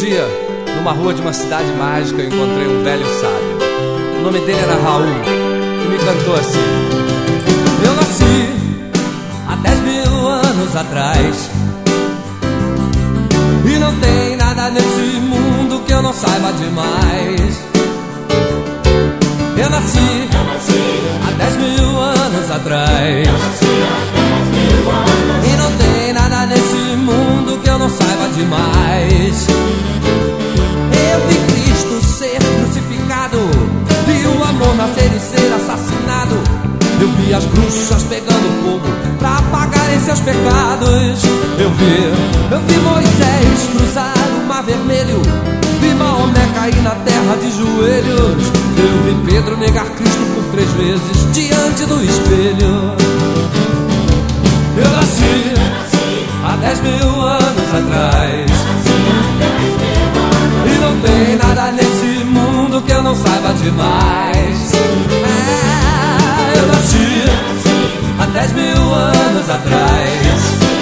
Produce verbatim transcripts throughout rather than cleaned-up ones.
dia, numa rua de uma cidade mágica, eu encontrei um velho sábio. O nome dele era Raul e me cantou assim: eu nasci há dez mil anos atrás, e não tem nada nesse mundo que eu não saiba demais. Eu nasci, eu nasci há dez mil anos atrás, eu nasci há dez mil anos. E não tem nada nesse mundo que eu não saiba demais. Eu vi Cristo ser crucificado, vi o amor nascer e ser assassinado. Eu vi as bruxas pegando fogo pra apagarem seus pecados. Eu vi, eu vi Moisés cruzar o mar vermelho, vi Maomé cair na terra de joelhos. Eu vi Pedro negar Cristo por três vezes diante do espelho. Eu nasci há dez mil anos atrás, e não tem nada nesse mundo que eu não saiba demais. É, eu nasci há dez mil anos atrás,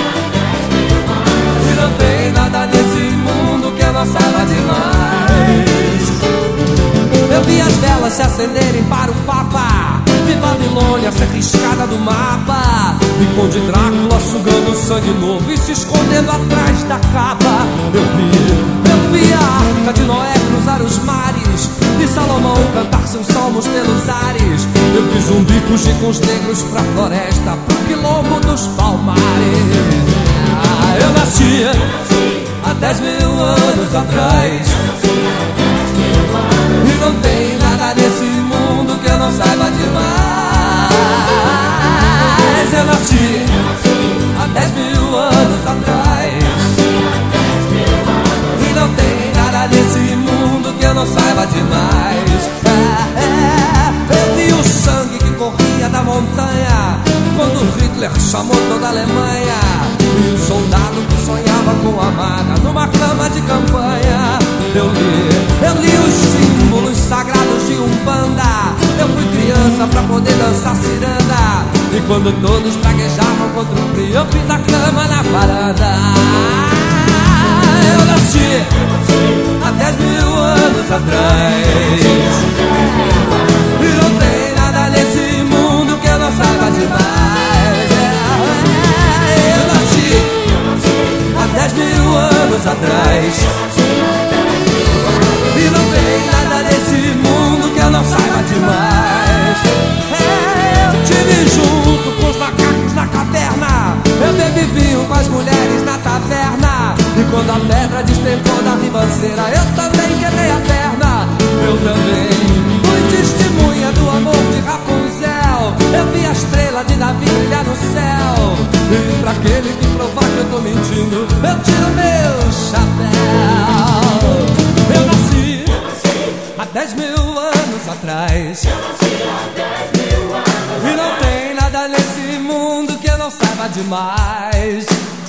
e não tem nada nesse mundo que eu não saiba demais. Eu vi as velas se acenderem para o Papa, vi Babilônia ser riscada do mapa, vi Conde Drácula sugando sangue novo e se escondendo atrás da capa. Eu vi, eu vi a arca de Noé cruzar os mares, vi Salomão cantar seus salmos pelos ares. Eu vi zumbi fugir com os negros pra floresta, pro quilombo dos palmares. Ah, eu nasci há dez mil anos atrás, e não tem nada nesse mundo que eu não saiba demais. Eu nasci há dez mil anos atrás, e não tem nada nesse mundo que eu não saiba demais. É, é, eu vi o sangue que corria da montanha quando Hitler chamou toda a Alemanha, e o soldado que sonhava com a amada numa cama de campanha. Eu li, eu li os símbolos sagrados de Umbanda. Eu fui criança pra poder dançar ciranda, e quando todos praguejavam contra o frio, eu fiz a cama na varanda. Eu nasci há dez mil anos atrás, e não tem nada nesse mundo que eu não saiba demais. Eu nasci há dez mil anos atrás, e não tem nada nesse mundo que eu não saiba demais. É, eu tive junto com os macacos na caverna, eu bebi vinho com as mulheres na taverna, e quando a pedra despencou da ribanceira, eu também quebrei a perna. Eu também fui testemunha do amor de Rapunzel, eu vi a estrela de Davi brilhar no céu, e pra aquele que provar que eu tô mentindo, eu tiro meu chapéu. Eu nasci há dez mil anos atrás, eu nasci há dez mil anos, e não tem nada nesse mundo que eu não saiba demais.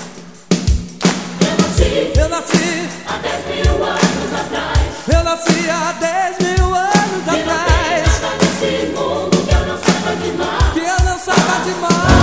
Eu nasci, eu nasci há dez mil anos atrás, eu nasci há dez mil anos atrás, e não tem nada nesse mundo que eu não saiba demais, que eu não saiba demais.